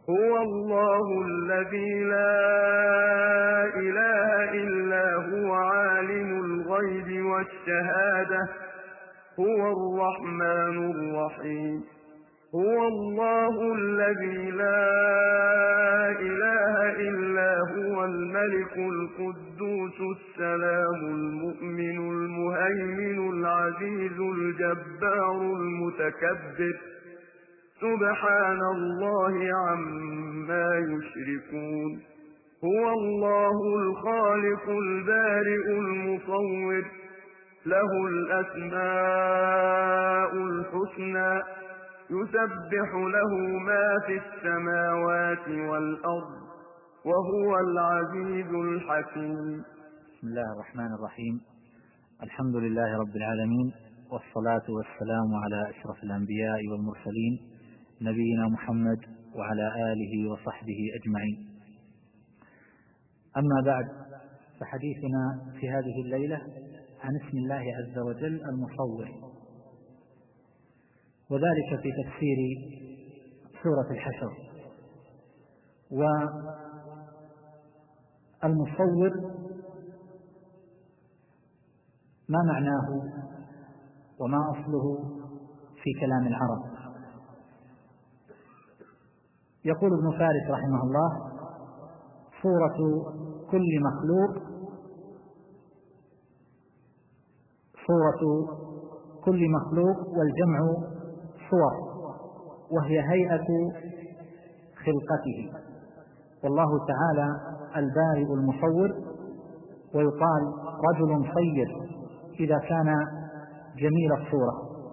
هو الله الذي لا إله إلا هو عالم الغيب والشهادة هو الرحمن الرحيم هو الله الذي لا إله إلا هو الملك القدوس السلام المؤمن المهيمن العزيز الجبار المتكبر سبحان الله عما يشركون هو الله الخالق البارئ المصور له الأسماء الحسنى يسبح له ما في السماوات والأرض وهو العزيز الحكيم. بسم الله الرحمن الرحيم. الحمد لله رب العالمين، والصلاة والسلام على أشرف الأنبياء والمرسلين نبينا محمد وعلى آله وصحبه أجمعين. أما بعد، فحديثنا في هذه الليلة عن اسم الله عز وجل المصور، وذلك في تفسير سورة الحشر. والمصور ما معناه وما أصله في كلام العرب؟ يقول ابن فارس رحمه الله: صورة كل مخلوق والجمع صور، وهي هيئة خلقته. والله تعالى البارئ المصور، ويقال رجل صير إذا كان جميل الصورة.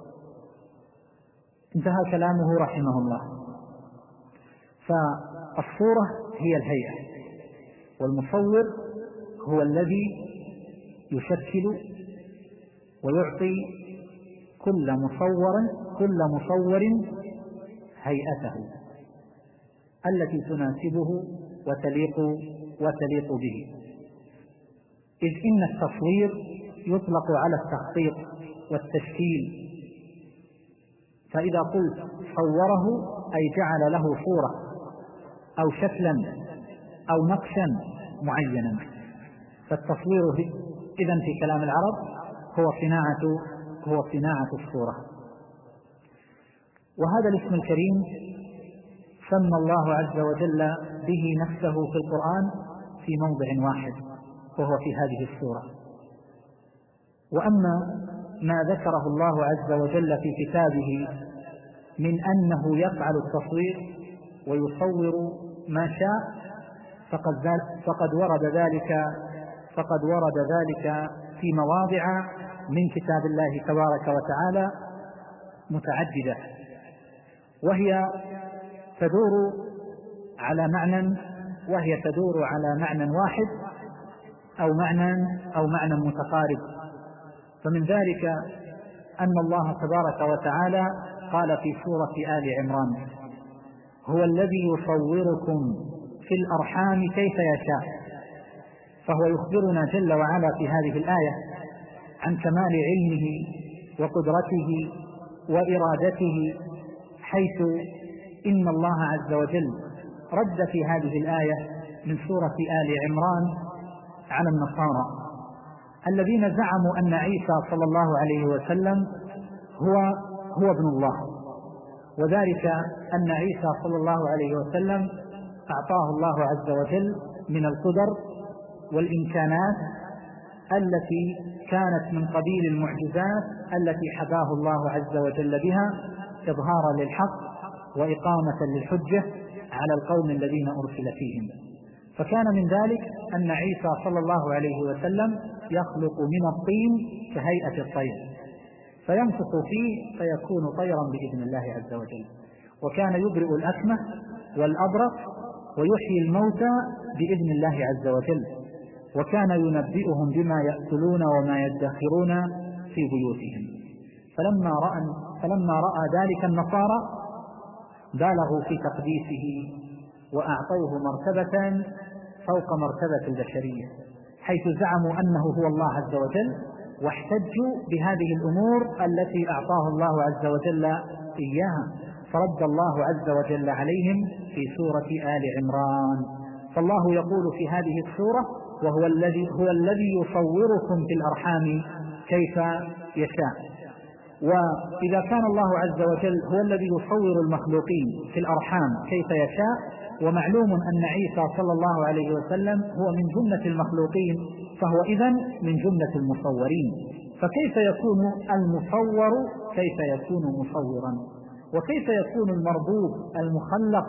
انتهى كلامه رحمه الله. فالصورة هي الهيئة، والمصور هو الذي يشكل ويعطي كل مصور هيئته التي تناسبه وتليق به. إذ إن التصوير يطلق على التخطيط والتشكيل، فإذا قلت صوره أي جعل له صورة أو شكلا أو نقشا معينا. فالتصوير إذن في كلام العرب هو صناعة الصورة. وهذا الاسم الكريم سمى الله عز وجل به نفسه في القرآن في موضع واحد، وهو في هذه السورة. وأما ما ذكره الله عز وجل في كتابه من أنه يفعل التصوير ويصور ما شاء فقد ورد ذلك في مواضع من كتاب الله تبارك وتعالى متعددة، وهي تدور على معنى واحد أو معنى متقارب. فمن ذلك أن الله تبارك وتعالى قال في سورة آل عمران: هو الذي يصوركم في الأرحام كيف يشاء. فهو يخبرنا جل وعلا في هذه الآية عن كمال علمه وقدرته وإرادته، حيث إن الله عز وجل رد في هذه الآية من سورة آل عمران على النصارى الذين زعموا أن عيسى صلى الله عليه وسلم هو ابن الله، وذلك أن عيسى صلى الله عليه وسلم أعطاه الله عز وجل من القدر والإمكانات التي كانت من قبيل المعجزات التي حباه الله عز وجل بها إظهارا للحق وإقامة للحجة على القوم الذين أرسل فيهم. فكان من ذلك أن عيسى صلى الله عليه وسلم يخلق من الطين كهيئة الطير، فينفخ فيه فيكون طيرا بإذن الله عز وجل. وكان يبرئ الأكمه والأبرص ويحيي الموتى بإذن الله عز وجل، وكان ينبئهم بما يأكلون وما يدخرون في بيوتهم. فلما رأى ذلك النصارى بالغوا في تقديسه وأعطوه مرتبة فوق مرتبة البشرية، حيث زعموا أنه هو الله عز وجل، واحتجوا بهذه الأمور التي أعطاه الله عز وجل إياها. فرد الله عز وجل عليهم في سورة آل عمران. فالله يقول في هذه السورة: وهو الذي يصوركم في الأرحام كيف يشاء. وإذا كان الله عز وجل هو الذي يصور المخلوقين في الأرحام كيف يشاء، ومعلوم أن عيسى صلى الله عليه وسلم هو من جملة المخلوقين، فهو إذن من جملة المصورين. فكيف يكون المصور كيف يكون مصورا؟ وكيف يكون المربوب المخلق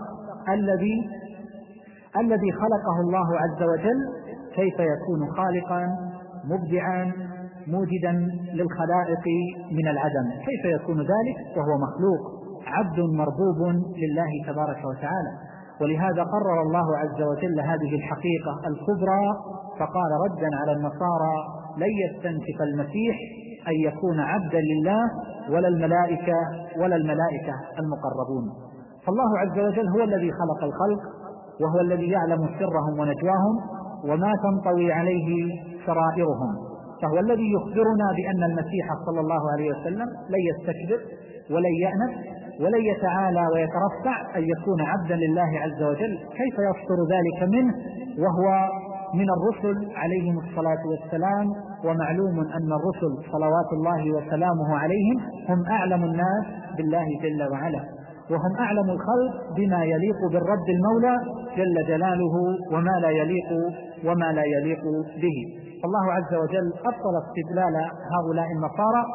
الذي خلقه الله عز وجل كيف يكون خالقا مبدعا موجدا للخلائق من العدم؟ كيف يكون ذلك وهو مخلوق عبد مربوب لله تبارك وتعالى؟ ولهذا قرر الله عز وجل هذه الحقيقة الكبرى، فقال ردا على النصارى: لن يستنكف المسيح أن يكون عبدا لله ولا الملائكة المقربون. فالله عز وجل هو الذي خلق الخلق، وهو الذي يعلم سرهم ونجواهم وما تنطوي عليه سرائرهم، فهو الذي يخبرنا بأن المسيح صلى الله عليه وسلم لن يستكبر ولن يأنف ولن يتعالى ويترفع أن يكون عبدا لله عز وجل. كيف يصدر ذلك منه وهو من الرسل عليهم الصلاة والسلام؟ ومعلوم أن الرسل صلوات الله وسلامه عليهم هم أعلم الناس بالله جل وعلا، وهم أعلم الخلق بما يليق بالرب المولى جل جلاله وما لا يليق به. الله عز وجل أبطل استدلال هؤلاء النصارى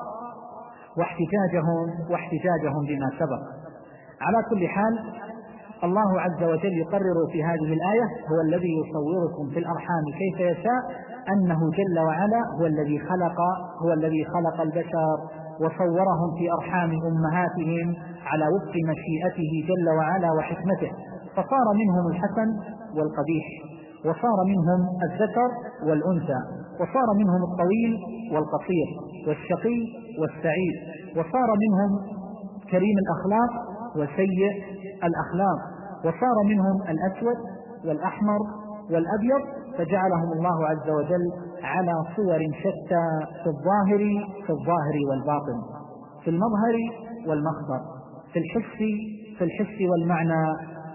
واحتجاجهم بما سبق. على كل حال، الله عز وجل يقرر في هذه الآية: هو الذي يصوركم في الأرحام كيف يشاء، أنه جل وعلا هو الذي خلق البشر وصورهم في أرحام أمهاتهم على وفق مشيئته جل وعلا وحكمته، فصار منهم الحسن والقبيح، وصار منهم الذكر والأنثى، وصار منهم الطويل والقصير، والشقي والسعيد، وصار منهم كريم الأخلاق وسيء الأخلاق، وصار منهم الأسود والأحمر والأبيض، فجعلهم الله عز وجل على صور شتى في الظاهر والباطن، في المظهر والمخبر، في الحس والمعنى.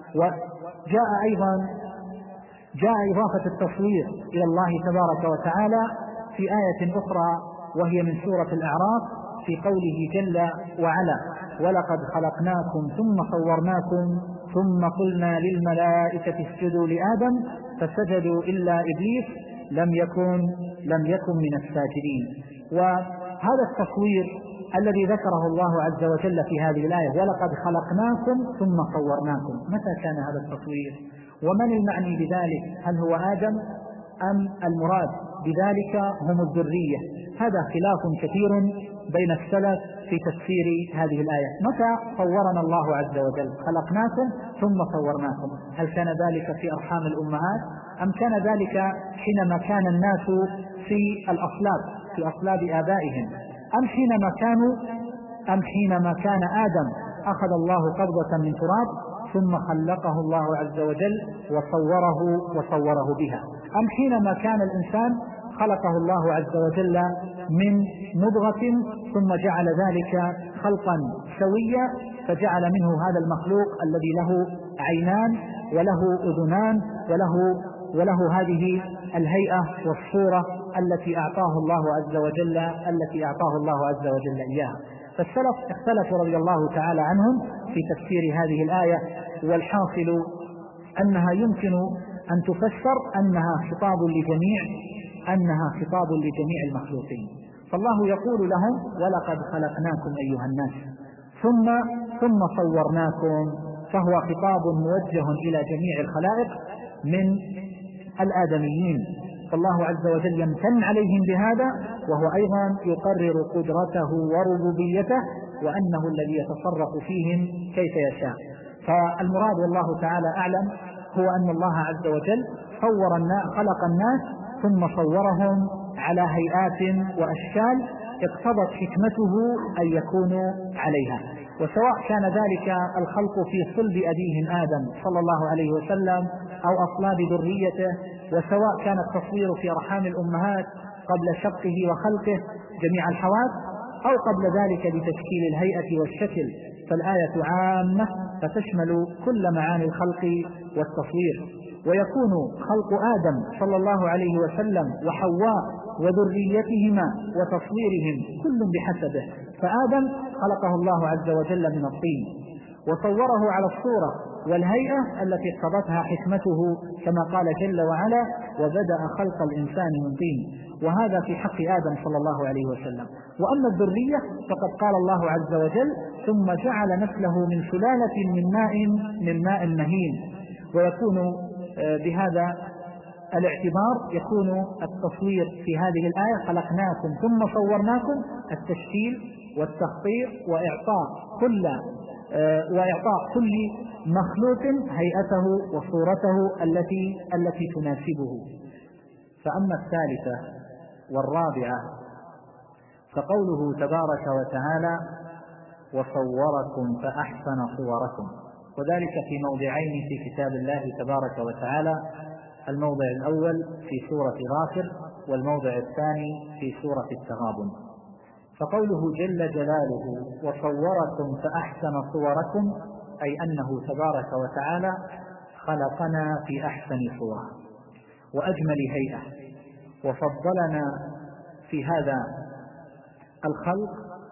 وجاء إضافة التصوير إلى الله تبارك وتعالى في آية أخرى وهي من سورة الأعراف في قوله جل وعلا: ولقد خلقناكم ثم صورناكم ثم قلنا للملائكة اسجدوا لآدم فسجدوا إلا إبليس لم يكن من الساجدين. وهذا التصوير الذي ذكره الله عز وجل في هذه الآية: ولقد خلقناكم ثم صورناكم، متى كان هذا التصوير؟ ومن المعني بذلك؟ هل هو آدم أم المراد بذلك هم الذرية؟ هذا خلاف كثير بين السلف في تفسير هذه الآية. متى صورنا الله عز وجل؟ خلقناكم ثم صورناكم، هل كان ذلك في أرحام الأمهات أم كان ذلك حينما كان الناس في الأصلاب في أصلاب آبائهم، أم حينما كان آدم أخذ الله قبضة من تراب ثم خلقه الله عز وجل وصوره بها، أم حينما كان الإنسان خلقه الله عز وجل من مضغة ثم جعل ذلك خلقا سويا فجعل منه هذا المخلوق الذي له عينان وله أذنان وله هذه الهيئة والصورة التي أعطاه الله عز وجل إياها. فالسلف اختلفوا رضي الله تعالى عنهم في تفسير هذه الآية، والحاصل أنها يمكن أن تفسر أنها خطاب لجميع المخلوقين. فالله يقول لهم: ولقد خلقناكم أيها الناس ثم صورناكم، فهو خطاب موجه إلى جميع الخلائق من الآدميين. فالله عز وجل يمتن عليهم بهذا، وهو أيضا يقرر قدرته وربوبيته وأنه الذي يتصرف فيهم كيف يشاء. فالمراد والله تعالى أعلم هو أن الله عز وجل خلق الناس ثم صورهم على هيئات وأشكال اقتضت حكمته أن يكونوا عليها، وسواء كان ذلك الخلق في صلب أبيهم آدم صلى الله عليه وسلم أو أصلاب ذريته، وسواء كان التصوير في أرحام الأمهات قبل شقه وخلقه، جميع الحواس أو قبل ذلك بتشكيل الهيئة والشكل، فالآية عامة فتشمل كل معاني الخلق والتصوير. ويكون خلق آدم صلى الله عليه وسلم وحواء وذريتهما وتصويرهم كل بحسبه، فآدم خلقه الله عز وجل من الطين وصوره على الصورة والهيئة التي اقتضتها حكمته، كما قال جل وعلا: وبدأ خلق الإنسان من طين، وهذا في حق آدم صلى الله عليه وسلم. وأما الذرية فقد قال الله عز وجل: ثم جعل نسله من سلالة من ماء مهين. ويكون بهذا الاعتبار يكون التصوير في هذه الآية: خلقناكم ثم صورناكم، التشكيل والتخطيط وإعطاء كل مخلوق هيئته وصورته التي تناسبه. فأما الثالثة والرابعة فقوله تبارك وتعالى: وصوركم فأحسن صوركم، وذلك في موضعين في كتاب الله تبارك وتعالى: الموضع الأول في سورة غافر، والموضع الثاني في سورة التغابن. فقوله جل جلاله: وصوركم فأحسن صوركم، أي أنه تبارك وتعالى خلقنا في أحسن صورة وأجمل هيئة، وفضلنا في هذا الخلق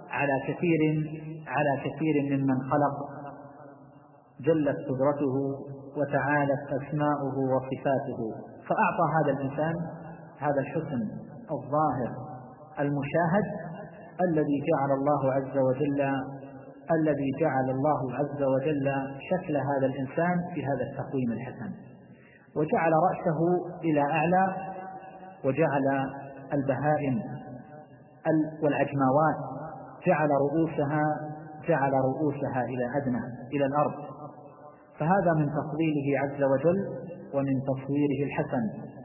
على كثير ممن خلق، جلت قدرته وتعالت أسماؤه وصفاته، فأعطى هذا الإنسان هذا الحسن الظاهر المشاهد الذي جعل الله عز وجل شكل هذا الإنسان في هذا التقويم الحسن، وجعل رأسه إلى أعلى، وجعل البهائم والعجماوات جعل رؤوسها إلى أدنى إلى الأرض. فهذا من تفضيله عز وجل ومن تصويره الحسن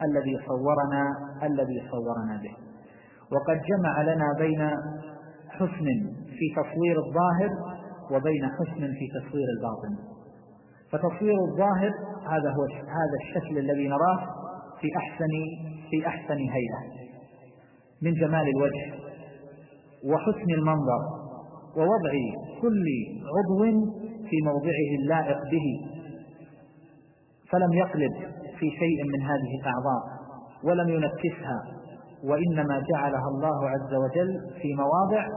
الذي صورنا به. وقد جمع لنا بين حسن في تصوير الظاهر وبين حسن في تصوير الباطن. فتصوير الظاهر هذا الشكل الذي نراه في أحسن هيئة من جمال الوجه وحسن المنظر ووضع كل عضو في موضعه اللائق به، فلم يقلب في شيء من هذه الأعضاء ولم ينكسها، وإنما جعلها الله عز وجل في مواضع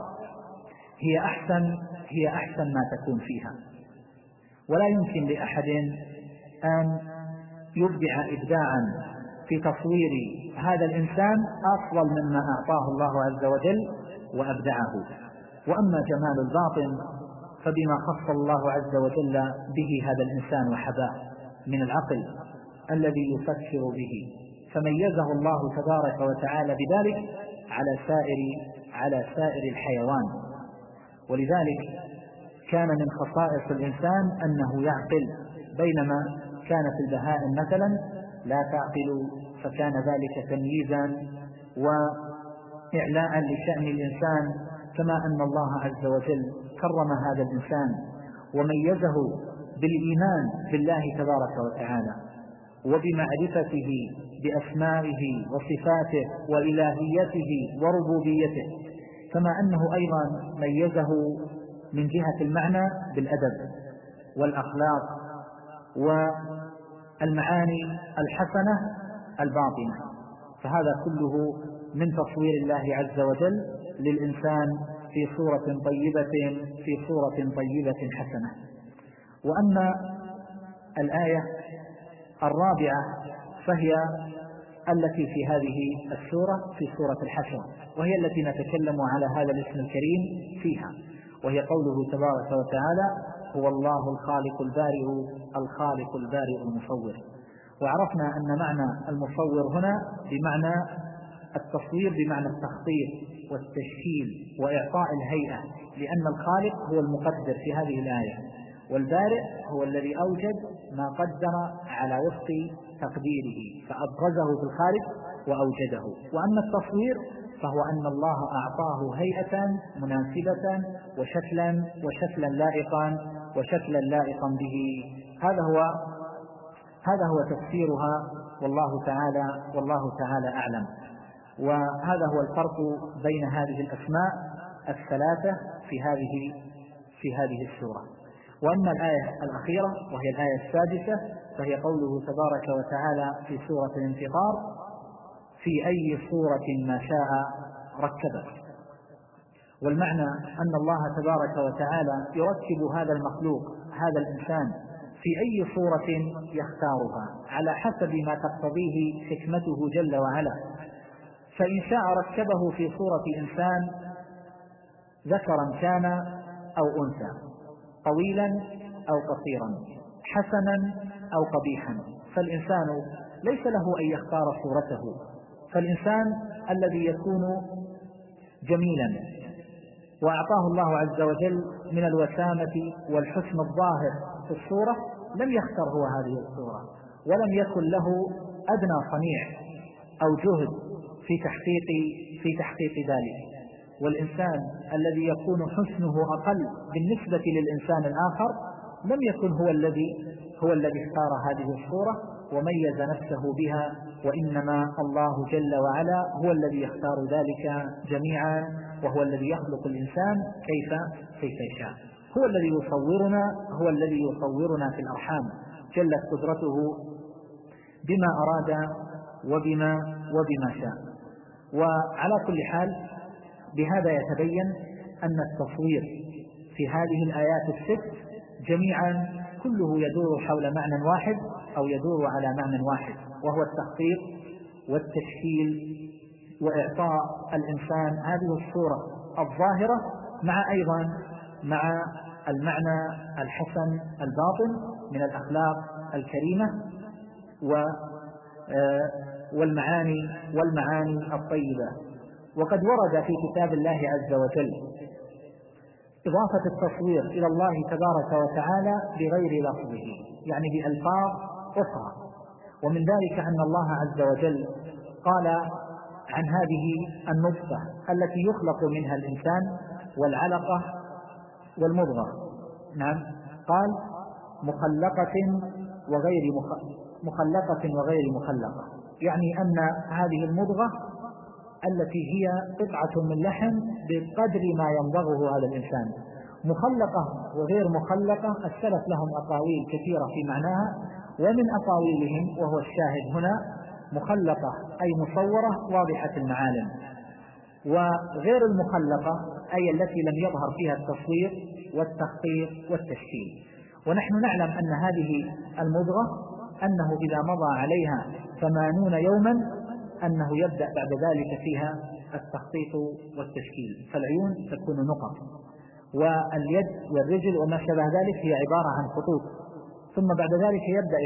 هي أحسن ما تكون فيها. ولا يمكن لأحد أن يبدع إبداعا في تصوير هذا الإنسان أفضل مما أعطاه الله عز وجل وأبدعه. وأما جمال الباطن فبما خص الله عز وجل به هذا الإنسان وحباه من العقل الذي يفكر به، فميزه الله تبارك وتعالى بذلك على سائر الحيوان. ولذلك كان من خصائص الإنسان أنه يعقل، بينما كانت البهائم مثلا لا تعقل، فكان ذلك تمييزا وإعلاء لشأن الإنسان، كما أن الله عز وجل كرم هذا الإنسان وميزه بالإيمان بالله تبارك وتعالى وبمعرفته بأسمائه وصفاته وإلهيته وربوبيته، كما أنه أيضا ميزه من جهة المعنى بالأدب والأخلاق والمعاني الحسنة الباطنة. فهذا كله من تصوير الله عز وجل للإنسان في صورة طيبة حسنة. وأما الآية الرابعة فهي التي في هذه السورة في سورة الحشر، وهي التي نتكلم على هذا الاسم الكريم فيها، وهي قوله تبارك وتعالى: هو الله الخالق البارئ المصور. وعرفنا أن معنى المصور هنا بمعنى التصوير، بمعنى التخطيط والتشكيل وإعطاء الهيئة، لأن الخالق هو المقدر في هذه الآية، والبارئ هو الذي أوجد ما قدر على وفق تقديره فأبرزه في الخارج وأوجده. وأما التصوير فهو أن الله أعطاه هيئة مناسبة وشكلا لائقا به. هذا هو تفسيرها، والله تعالى أعلم. وهذا هو الفرق بين هذه الأسماء الثلاثة في هذه السورة. وأما الآية الأخيرة وهي الآية السادسة فهي قوله تبارك وتعالى في سورة الانفطار: في أي صورة ما شاء ركبك. والمعنى أن الله تبارك وتعالى يركب هذا المخلوق، هذا الإنسان، في أي صورة يختارها على حسب ما تقتضيه حكمته جل وعلا. فإن شاء ركبه في صورة إنسان ذكرا كان أو أنثى، طويلا أو قصيرا، حسنا أو قبيحا، فالإنسان ليس له أن يختار صورته. فالإنسان الذي يكون جميلا وأعطاه الله عز وجل من الوسامة والحسن الظاهر في الصورة لم يختر هو هذه الصورة، ولم يكن له أدنى صنيع أو جهد في تحقيق ذلك. والإنسان الذي يكون حسنه أقل بالنسبة للإنسان الآخر لم يكن هو الذي اختار هذه الصورة وميز نفسه بها، وإنما الله جل وعلا هو الذي يختار ذلك جميعا، وهو الذي يخلق الإنسان كيف يشاء. هو الذي يصورنا في الأرحام، جلت قدرته بما أراد وبما شاء. وعلى كل حال بهذا يتبين أن التصوير في هذه الآيات الست جميعا كله يدور حول معنى واحد أو يدور على معنى واحد، وهو التخطيط والتشكيل وإعطاء الإنسان هذه الصورة الظاهرة مع المعنى الحسن الباطن من الأخلاق الكريمة والمعاني الطيبة. وقد ورد في كتاب الله عز وجل إضافة التصوير إلى الله تبارك وتعالى بغير لفظه، يعني بألفاظ أخرى. ومن ذلك أن الله عز وجل قال عن هذه النطفة التي يخلق منها الإنسان والعلقة والمضغة، نعم، قال مخلقة وغير مخلقة، يعني أن هذه المضغة التي هي قطعة من لحم بقدر ما يمضغه هذا الإنسان، مخلقة وغير مخلقة. السلف لهم أقاويل كثيرة في معناها، ومن أقاويلهم وهو الشاهد هنا مخلقة أي مصورة واضحة المعالم، وغير المخلقة أي التي لم يظهر فيها التصوير والتخطيط والتشكيل. ونحن نعلم أن هذه المضغة أنه إذا مضى عليها 80 يوما أنه يبدأ بعد ذلك فيها التخطيط والتشكيل، فالعيون تكون نقط، واليد والرجل وما شابه ذلك هي عبارة عن خطوط، ثم بعد ذلك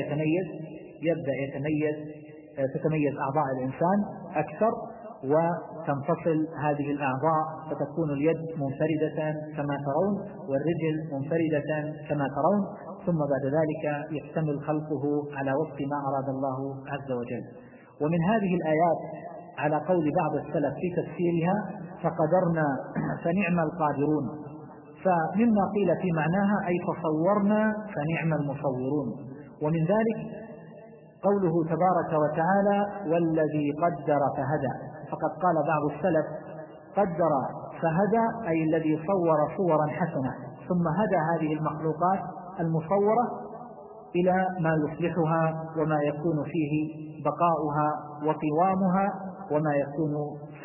تتميز أعضاء الإنسان أكثر، وتنفصل هذه الأعضاء فتكون اليد منفردة كما ترون، والرجل منفردة كما ترون، ثم بعد ذلك يكتمل خلقه على وفق ما أراد الله عز وجل. ومن هذه الآيات على قول بعض السلف في تفسيرها فقدرنا فنعم القادرون، فمما قيل في معناها أي فصورنا فنعم المصورون. ومن ذلك قوله تبارك وتعالى والذي قدر فهدى، فقد قال بعض السلف قدر فهدى أي الذي صور صورا حسنة ثم هدى هذه المخلوقات المصورة إلى ما يصلحها وما يكون فيه بقاؤها وقوامها، وما يكون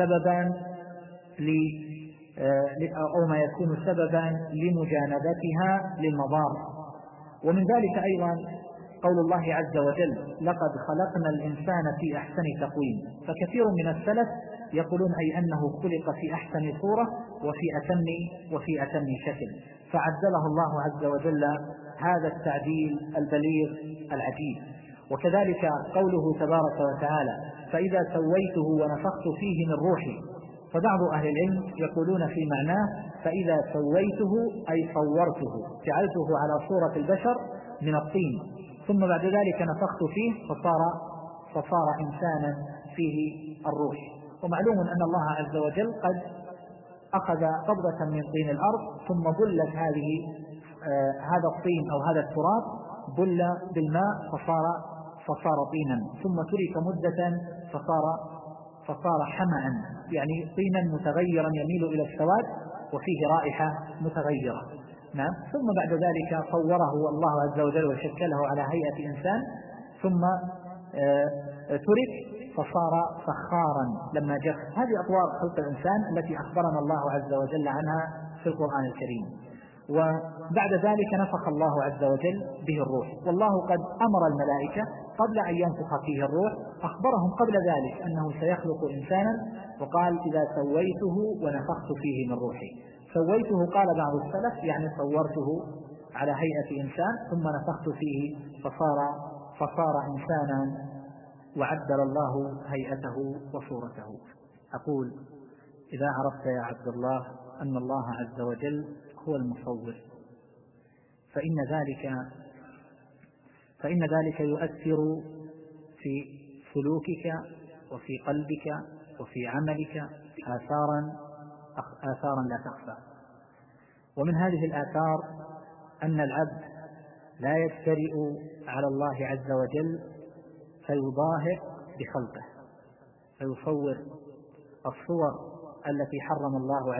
سببا لمجانبتها للمضار. ومن ذلك أيضا قول الله عز وجل لقد خلقنا الإنسان في أحسن تقويم، فكثير من السلف يقولون أي أنه خلق في أحسن صورة وفي أتم شكل، فعدله الله عز وجل هذا التعديل البليغ العجيب. وكذلك قوله تبارك وتعالى فإذا سويته ونفخت فيه من روحي، فبعض أهل العلم يقولون في معناه فإذا سويته أي صورته جعلته على صورة البشر من الطين، ثم بعد ذلك نفخت فيه فصار إنسانا فيه الروح. ومعلوم أن الله عز وجل قد أخذ قبضة من طين الأرض ثم بلت هذا الطين أو هذا التراب بل بالماء فصار طينا، ثم ترك مدة فصار حمأ، يعني طينا متغيرا يميل إلى السواد، وفيه رائحة متغيرة. نعم. ثم بعد ذلك صوره الله عز وجل وشكله على هيئة إنسان، ثم ترك فصار فخارا لما جف. هذه أطوار خلق الإنسان التي أخبرنا الله عز وجل عنها في القرآن الكريم. وبعد ذلك نفخ الله عز وجل به الروح، والله قد أمر الملائكة قبل أن ينفخ فيه الروح، أخبرهم قبل ذلك أنه سيخلق إنسانا، وقال إذا سويته ونفخت فيه من روحي. سويته قال بعض السلف يعني صورته على هيئة إنسان ثم نفخت فيه فصار إنسانا وعدل الله هيئته وصورته. أقول إذا عرفت يا عبد الله أن الله عز وجل هو المصور فإن ذلك يؤثر في سلوكك وفي قلبك وفي عملك آثارا لا تخفى. ومن هذه الآثار أن العبد لا يجترئ على الله عز وجل فيضاهئ بخلقه، فيصور الصور التي حرم الله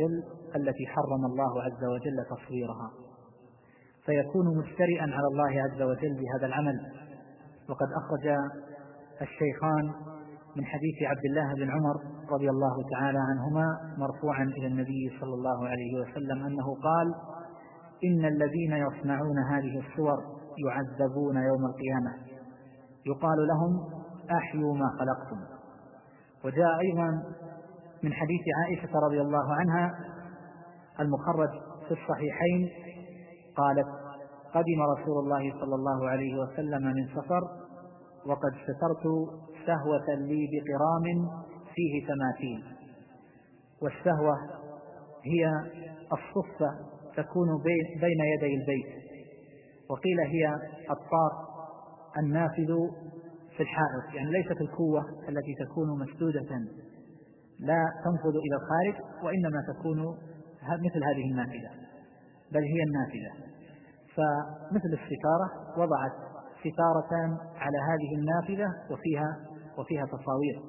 عز وجل تصويرها، فيكون مجترئا على الله عز وجل بهذا العمل. وقد أخرج الشيخان من حديث عبد الله بن عمر رضي الله تعالى عنهما مرفوعا إلى النبي صلى الله عليه وسلم أنه قال: إن الذين يصنعون هذه الصور يعذبون يوم القيامة، يقال لهم أحيوا ما خلقتم. وجاء أيضا من حديث عائشة رضي الله عنها المخرج في الصحيحين قالت: قدم رسول الله صلى الله عليه وسلم من سفر وقد سترت سهوة لي بقرام فيه تماثيل. والسهوة هي الصفة تكون بين يدي البيت، وقيل هي الطاق النافذ في الحائط، يعني ليست الكوة التي تكون مسدودة لا تنفذ إلى الخارج، وإنما تكون مثل هذه النافذة، بل هي النافذة. فمثل الستارة وضعت ستارة على هذه النافذة وفيها تصاوير،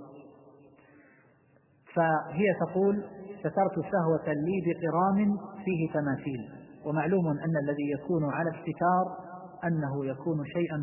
فهي تقول: سترت سهوة لي بقرام فيه تماثيل. ومعلوم أن الذي يكون على الستار أنه يكون شيئا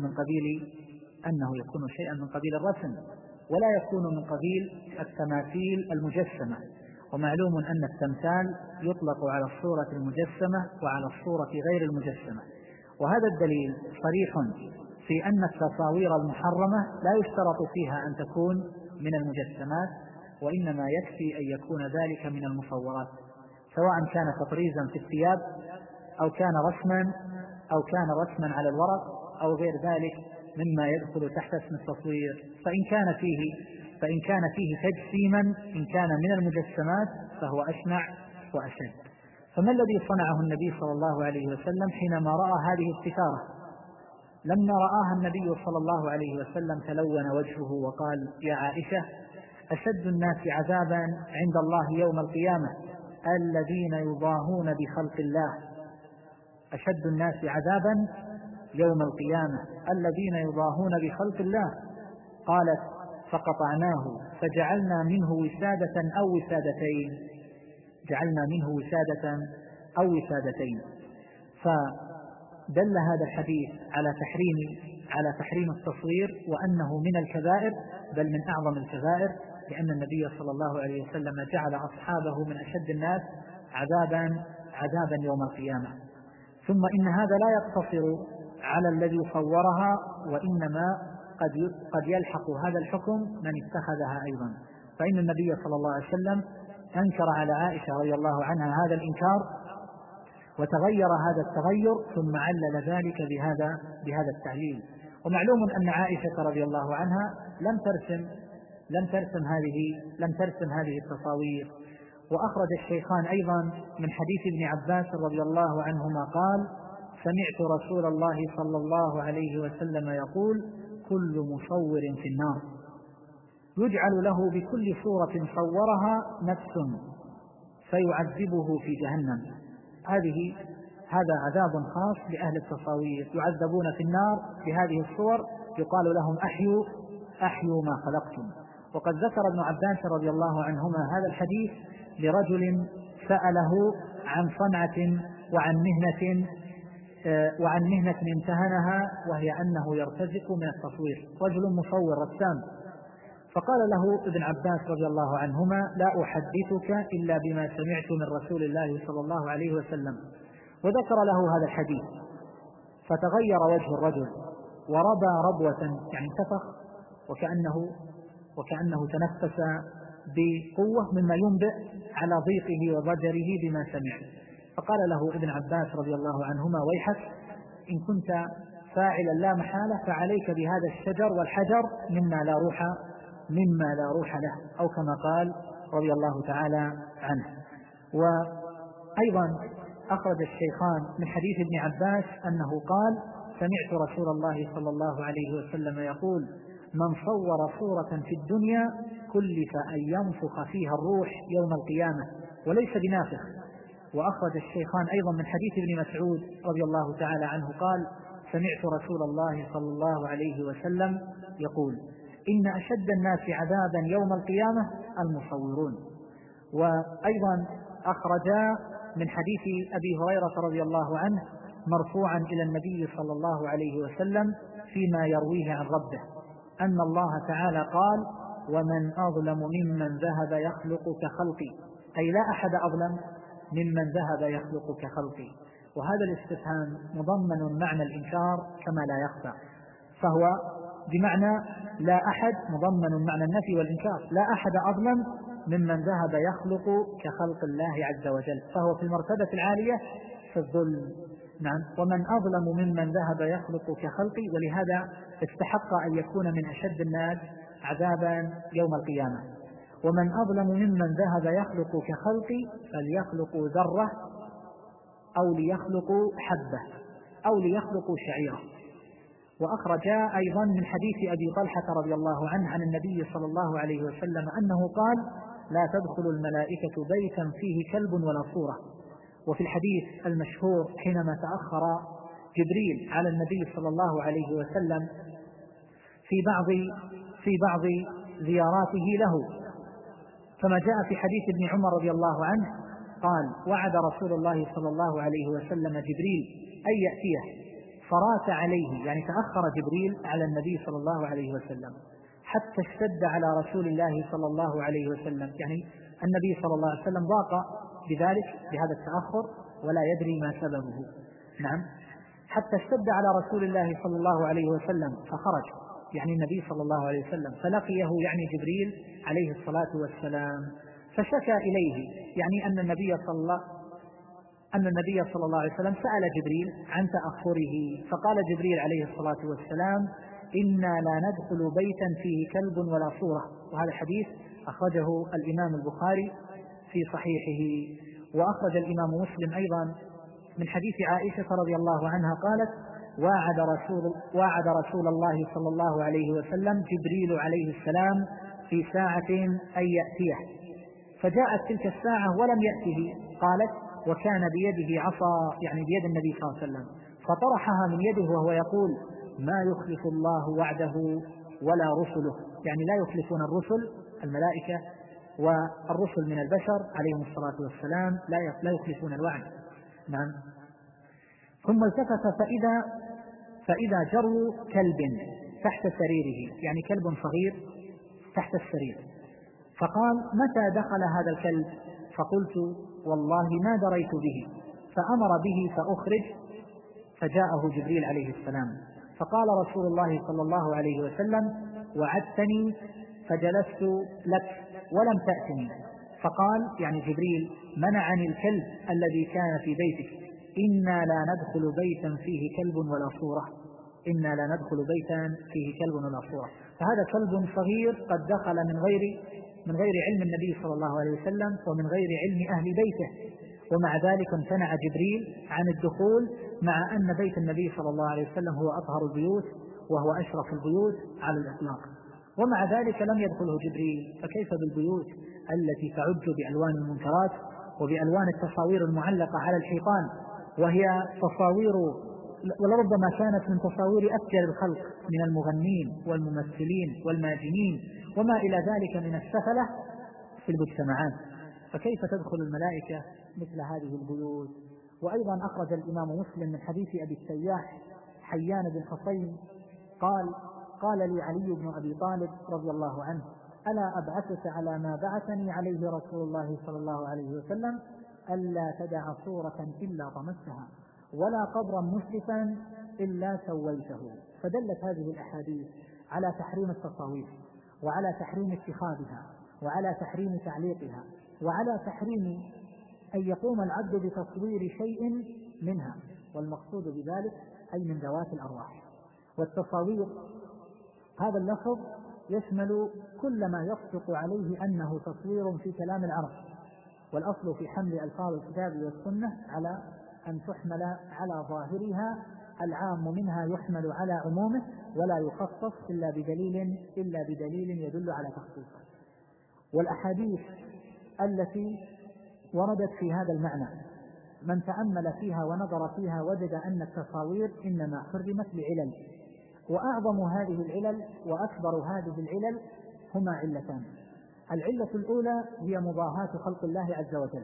من قبيل الرسم، ولا يكون من قبيل التماثيل المجسمة. ومعلوم أن التمثال يطلق على الصورة المجسمة وعلى الصورة غير المجسمة. وهذا الدليل صريح في أن التصاوير المحرمة لا يشترط فيها أن تكون من المجسمات، وإنما يكفي أن يكون ذلك من المصورات، سواء كان تطريزا في الثياب أو كان رسما على الورق أو غير ذلك مما يدخل تحت اسم التصوير. فإن كان فيه تجسيما إن كان من المجسمات فهو أشنع وأشد. فما الذي صنعه النبي صلى الله عليه وسلم حينما رأى هذه الستارة؟ لما رآها النبي صلى الله عليه وسلم تلون وجهه وقال: يا عائشة، أشد الناس عذابا عند الله يوم القيامة الذين يضاهون بخلق الله. أشد الناس عذابا يوم القيامة الذين يضاهون بخلق الله. قالت: فقطعناه فجعلنا منه وسادة أو وسادتين. فدل هذا الحديث على تحريم التصوير، وأنه من الكبائر، بل من أعظم الكبائر، لأن النبي صلى الله عليه وسلم جعل أصحابه من أشد الناس عذابا يوم القيامة. ثم إن هذا لا يقتصر على الذي صورها، وإنما قد يلحق هذا الحكم من اتخذها أيضا. فإن النبي صلى الله عليه وسلم أنكر على عائشة رضي الله عنها هذا الإنكار، وتغير هذا التغير، ثم علل ذلك بهذا التعليل. ومعلوم أن عائشة رضي الله عنها لم ترسم هذه التصاوير. وأخرج الشيخان أيضا من حديث ابن عباس رضي الله عنهما قال: سمعت رسول الله صلى الله عليه وسلم يقول: كل مصور في النار، يجعل له بكل صورة صورها نفس فيعذبه في جهنم. هذا عذاب خاص لأهل التصاوير، يعذبون في النار بهذه الصور، يقال لهم: أحيوا ما خلقتم. وقد ذكر ابن عباس رضي الله عنهما هذا الحديث لرجل سأله عن صنعة وعن مهنة امتهنها، وهي أنه يرتزق من التصوير، رجل مصور رسام. فقال له ابن عباس رضي الله عنهما: لا أحدثك إلا بما سمعت من رسول الله صلى الله عليه وسلم. وذكر له هذا الحديث، فتغير وجه الرجل وربى ربوة، يعني انتفخ وكأنه تنفس بقوة، مما ينبئ على ضيقه وضجره بما سمع. فقال له ابن عباس رضي الله عنهما: ويحك، إن كنت فاعلا لا محالة فعليك بهذا الشجر والحجر مما لا روح له، أو كما قال رضي الله تعالى عنه. وأيضا أخرج الشيخان من حديث ابن عباس أنه قال: سمعت رسول الله صلى الله عليه وسلم يقول: من صور صورة في الدنيا كلف أن ينفخ فيها الروح يوم القيامة وليس بنافخ. وأخرج الشيخان أيضا من حديث ابن مسعود رضي الله تعالى عنه قال: سمعت رسول الله صلى الله عليه وسلم يقول: إن أشد الناس عذابا يوم القيامة المصورون. وأيضا أخرجا من حديث أبي هريرة رضي الله عنه مرفوعا إلى النبي صلى الله عليه وسلم فيما يرويه عن ربه أن الله تعالى قال: ومن أظلم ممن ذهب يخلق كخلقي، أي لا أحد أظلم ممن ذهب يخلق كخلقي. وهذا الاستفهام مضمن معنى الإنكار كما لا يخفى، فهو بمعنى لا أحد مضمن معنى النفي والإنكار، لا أحد أظلم ممن ذهب يخلق كخلق الله عز وجل، فهو في المرتبة العالية في الظلم. نعم، ومن أظلم ممن ذهب يخلق كخلقي، ولهذا استحق أن يكون من أشد الناس عذابا يوم القيامة. ومن أظلم ممن ذهب يخلق كخلقي فليخلقوا ذرة أو ليخلقوا حبة أو ليخلقوا شعيرة. وأخرجا أيضا من حديث أبي طلحة رضي الله عنه عن النبي صلى الله عليه وسلم أنه قال: لا تدخل الملائكة بيتا فيه كلب ولا صورة. وفي الحديث المشهور حينما تأخر جبريل على النبي صلى الله عليه وسلم في بعض زياراته له، كما جاء في حديث ابن عمر رضي الله عنه قال: وعد رسول الله صلى الله عليه وسلم جبريل أن يأتيه، فرات عليه، يعني تأخر جبريل على النبي صلى الله عليه وسلم حتى اشتد على رسول الله صلى الله عليه وسلم، يعني النبي صلى الله عليه وسلم ضاق بذلك، بهذا التأخر، ولا يدري ما سببه. نعم، حتى اشتد على رسول الله صلى الله عليه وسلم فخرج، يعني النبي صلى الله عليه وسلم، فلقيه يعني جبريل عليه الصلاة والسلام، فشكى إليه، يعني أن النبي صلى الله عليه وسلم سأل جبريل عن تأخره، فقال جبريل عليه الصلاة والسلام: إنا لا ندخل بيتا فيه كلب ولا صورة. وهذا الحديث أخرجه الإمام البخاري في صحيحه. وأخرج الإمام مسلم أيضا من حديث عائشة رضي الله عنها قالت: وعد رسول الله صلى الله عليه وسلم جبريل عليه السلام في ساعة أن يأتيه، فجاءت تلك الساعة ولم يأته، قالت: وكان بيده عصا، يعني بيد النبي صلى الله عليه وسلم، فطرحها من يده وهو يقول: ما يخلف الله وعده ولا رسله، يعني لا يخلفون الرسل، الملائكة والرسل من البشر عليهم الصلاة والسلام لا يخلفون الوعد. نعم. ثم التفت فإذا جروا كلب تحت سريره، يعني كلب صغير تحت السرير، فقال: متى دخل هذا الكلب؟ فقلت: والله ما دريت به. فأمر به فأخرج، فجاءه جبريل عليه السلام، فقال رسول الله صلى الله عليه وسلم: وعدتني فجلست لك ولم تأتني. فقال، يعني جبريل: منعني الكلب الذي كان في بيتك، إنا لا ندخل بيتا فيه كلب ولا صورة، إنا لا ندخل بيتا فيه كلب ولا صورة. فهذا كلب صغير قد دخل من غير علم النبي صلى الله عليه وسلم ومن غير علم أهل بيته، ومع ذلك امتنع جبريل عن الدخول، مع أن بيت النبي صلى الله عليه وسلم هو أطهر البيوت وهو أشرف البيوت على الإطلاق، ومع ذلك لم يدخله جبريل. فكيف بالبيوت التي تعج بألوان المنكرات وبألوان التصاوير المعلقة على الحيطان، وهي تصاوير ولربما كانت من تصاوير أفجر الخلق من المغنين والممثلين والماجنين وما إلى ذلك من السفلة في المجتمعات. فكيف تدخل الملائكة مثل هذه البيوت. وأيضا أخرج الإمام مسلم من حديث أبي السياح حيان بن حسين قال لي علي بن أبي طالب رضي الله عنه: ألا أبعثك على ما بعثني عليه رسول الله صلى الله عليه وسلم: ألا تدع صورة إلا طمستها ولا قبرا مشرفا إلا سويته. فدلت هذه الأحاديث على تحريم التصاوير، وعلى تحريم اتخاذها، وعلى تحريم تعليقها، وعلى تحريم أن يقوم العبد بتصوير شيء منها، والمقصود بذلك أي من ذوات الأرواح. والتصاوير هذا اللفظ يشمل كل ما يصدق عليه أنه تصوير في كلام العرب، والأصل في حمل ألفاظ الكتاب والسنة على أن تحمل على ظاهرها، العام منها يحمل على عمومه ولا يخصص إلا بدليل يدل على تخصيصه. والأحاديث التي وردت في هذا المعنى من تأمل فيها ونظر فيها وجد أن التصاوير إنما حرمت لعلل، وأعظم هذه العلل وأكبر هذه العلل هما علتان. العلة الأولى هي مضاهاة خلق الله عز وجل،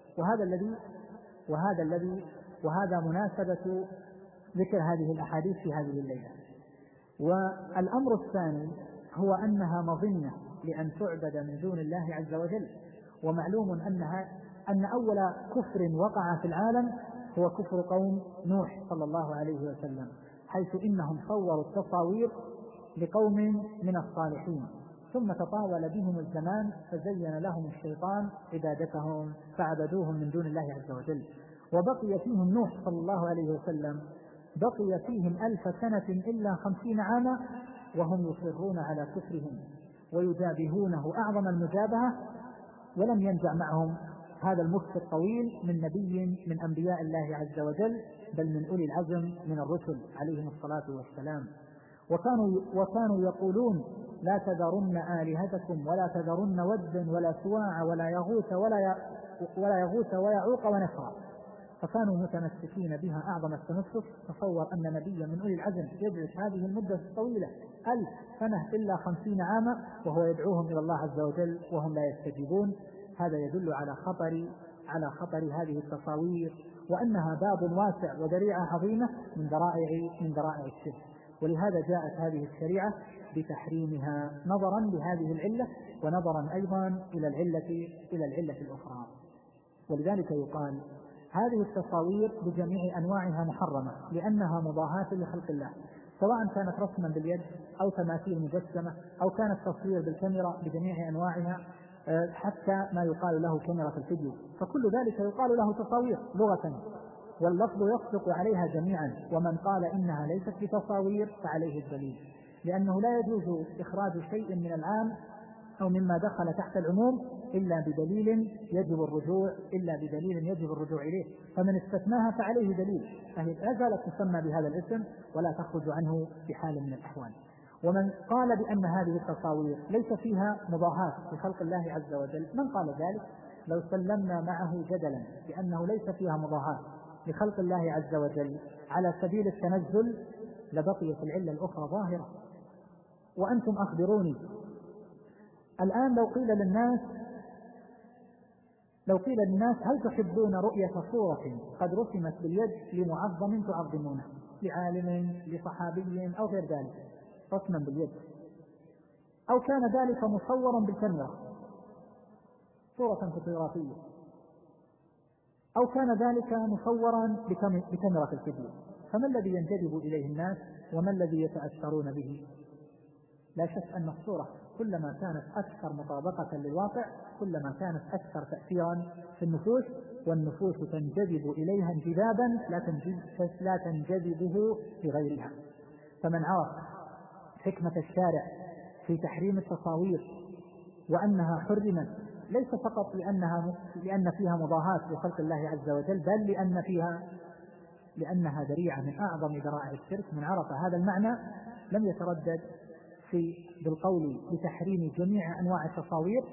وهذا مناسبة ذكر هذه الأحاديث في هذه الليلة. والأمر الثاني هو أنها مظنة لأن تعبد من دون الله عز وجل. ومعلوم أن أول كفر وقع في العالم هو كفر قوم نوح صلى الله عليه وسلم، حيث إنهم صوروا التصاوير لقوم من الصالحين، ثم تطاول بهم الزمان فزين لهم الشيطان عبادتهم فعبدوهم من دون الله عز وجل. وبقي فيهم نوح صلى الله عليه وسلم، بقي فيهم 1000 سنة إلا 50 عاما وهم يصرون على كفرهم ويجابهونه أعظم المجابهة، ولم ينجع معهم هذا المكث الطويل من نبي من أنبياء الله عز وجل، بل من أولي العزم من الرسل عليهم الصلاة والسلام. وكانوا يقولون: لا تذرن آلهتكم ولا تذرن ودا ولا سواع ولا يغوث ويعوق ونسرا. فكانوا متمسكين بها أعظم التمسك. تصور أن نبيا من أولي العزم يدرس هذه المدة الطويلة 1000 سنة إلا 50 عاما وهو يدعوهم إلى الله عز وجل وهم لا يستجيبون. هذا يدل على خطر هذه التصاوير، وأنها باب واسع وذريعة عظيمة من ذرائع الشرك. ولهذا جاءت هذه الشريعة بتحريمها نظرا لهذه العلة، ونظرا أيضا إلى العلة الأخرى. ولذلك يقال هذه التصاوير بجميع أنواعها محرمة لأنها مضاهاة لخلق الله، سواء كانت رسما باليد أو تماثيل مجسمة أو كانت تصوير بالكاميرا بجميع أنواعها، حتى ما يقال له كاميرا الفيديو، فكل ذلك يقال له تصاوير لغة، واللفظ يصدق عليها جميعا. ومن قال إنها ليست بتصاوير فعليه الدليل، لأنه لا يجوز إخراج شيء من العام أو مما دخل تحت العموم إلا بدليل يجب الرجوع إليه، فمن استثناها فعليه دليل، فهي لا زالت تسمى بهذا الاسم ولا تخرج عنه بحال من الأحوال. ومن قال بأن هذه التصاوير ليس فيها مضاهاة لخلق الله عز وجل، من قال ذلك لو سلمنا معه جدلا بأنه ليس فيها مضاهاة لخلق الله عز وجل على سبيل التنزل لبقيت العلة الأخرى ظاهرة. وأنتم أخبروني الآن لو قيل للناس هل تحبون رؤية صورة قد رسمت باليد لمعظم تعظمونه، لعالم لصحابي أو غير ذلك، رسما باليد، أو كان ذلك مصورا بالكاميرا صورة فوتوغرافية، أو كان ذلك مصورا بكاميرا الفيديو، فما الذي ينجذب إليه الناس وما الذي يتأثرون به؟ لا شك أن الصورة كلما كانت أكثر مطابقة للواقع كلما كانت أكثر تأثيرا في النفوس، والنفوس تنجذب إليها انجذابا لا تنجذبه لغيرها. فمن عرف حكمة الشارع في تحريم التصاوير وأنها حرمت ليس فقط لأن فيها مضاهاة لخلق الله عز وجل، بل لأنها ذريعة من أعظم ذرائع الشرك، من عرف هذا المعنى لم يتردد بالقول بتحريم جميع أنواع التصاوير.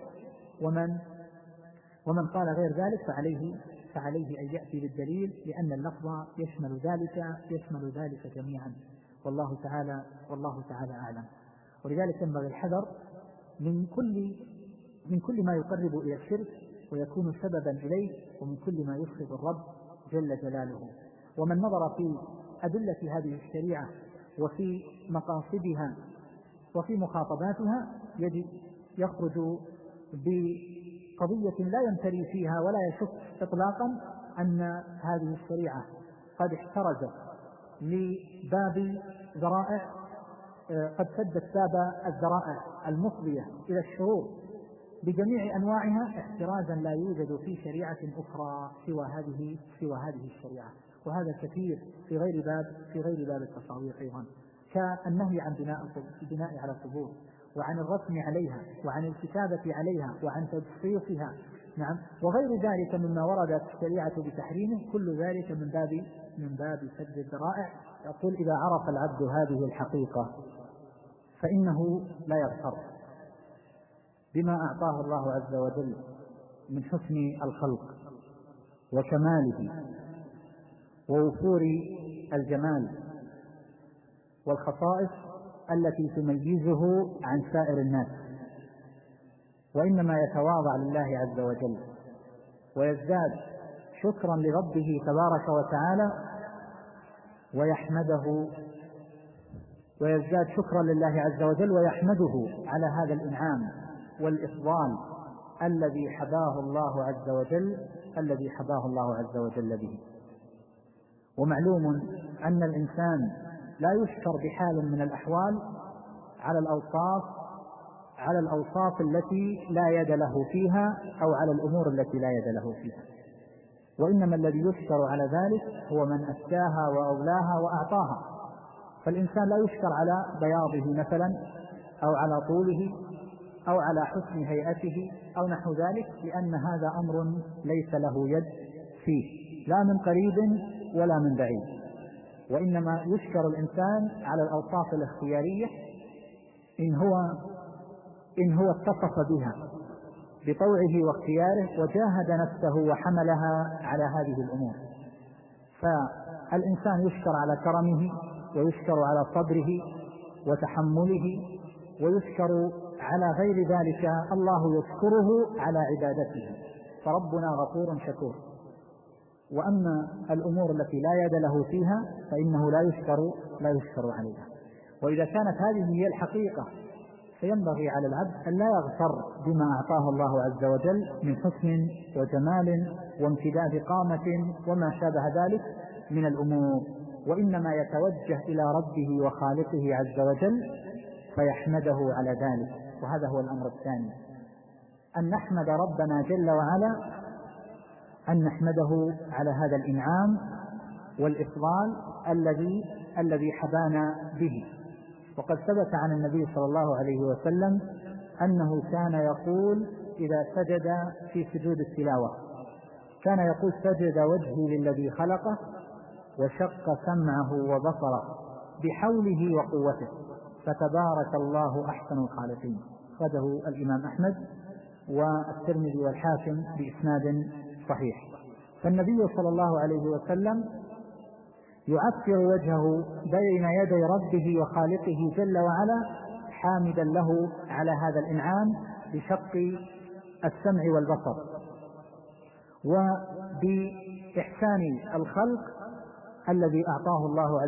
ومن قال غير ذلك فعليه أن يأتي بالدليل، لأن اللفظ يشمل ذلك جميعا، والله تعالى أعلم. ولذلك ينبغي الحذر من كل ما يقرب إلى الشرك، ويكون سببا إليه ومن كل ما يفسد الرب جل جلاله. ومن نظر في أدلة هذه الشريعة وفي مقاصدها وفي مخاطباتها يخرج بقضية لا يمتري فيها ولا يشك إطلاقا أن هذه الشريعة قد احترزت لباب ذرائع، قد سدت باب الذرائع المفضية إلى الشرور بجميع أنواعها احترازا لا يوجد في شريعة أخرى سوى هذه الشريعة. وهذا كثير في غير باب التصاوير أيضا، كالنهي عن البناء على القبور، وعن الرسم عليها، وعن الكتابة عليها، وعن تبسيطها، نعم، وغير ذلك مما وردت الشريعة بتحريمه. كل ذلك من باب سد الذرائع. يقول: إذا عرف العبد هذه الحقيقة فإنه لا يغتر بما أعطاه الله عز وجل من حسن الخلق وكماله ووفور الجمال والخصائص التي تميزه عن سائر الناس، وإنما يتواضع لله عز وجل ويزداد شكرا لربه تبارك وتعالى ويزداد شكرا لله عز وجل ويحمده على هذا الإنعام والإفضال الذي حباه الله عز وجل به. ومعلوم أن الإنسان لا يشكر بحال من الأحوال على الأوصاف التي لا يد له فيها أو على الأمور التي لا يد له فيها، وإنما الذي يشكر على ذلك هو من أسكاها وأولاها وأعطاها. فالإنسان لا يشكر على بياضه مثلا أو على طوله أو على حسن هيئته أو نحو ذلك، لأن هذا أمر ليس له يد فيه لا من قريب ولا من بعيد. وإنما يشكر الإنسان على الأوصاف الاختيارية إن هو اتصف بها بطوعه واختياره وجاهد نفسه وحملها على هذه الأمور. فالإنسان يشكر على كرمه، ويشكر على صبره وتحمله، ويشكر على غير ذلك. الله يشكره على عبادته، فربنا غفور شكور. وأما الأمور التي لا يد له فيها فإنه لا يشكر عليها. وإذا كانت هذه هي الحقيقة فينبغي على العبد أن لا يغتر بما أعطاه الله عز وجل من حسن وجمال وامتداد قامة وما شابه ذلك من الأمور، وإنما يتوجه إلى ربه وخالقه عز وجل فيحمده على ذلك. وهذا هو الأمر الثاني، أن نحمد ربنا جل وعلا، أن نحمده على هذا الإنعام والإفضال الذي حبانا به. وقد ثبت عن النبي صلى الله عليه وسلم أنه كان يقول إذا سجد في سجود التلاوة كان يقول: سجد وجهي للذي خلقه وشق سمعه وبصره بحوله وقوته فتبارك الله أحسن الخالقين. أخرجه الإمام أحمد والترمذي والحاكم بإسناد صحيح. فالنبي صلى الله عليه وسلم يعفر وجهه بين يدي ربه وخالقه جل وعلا حامدا له على هذا الإنعام بشق السمع والبصر وبإحسان الخلق الذي أعطاه الله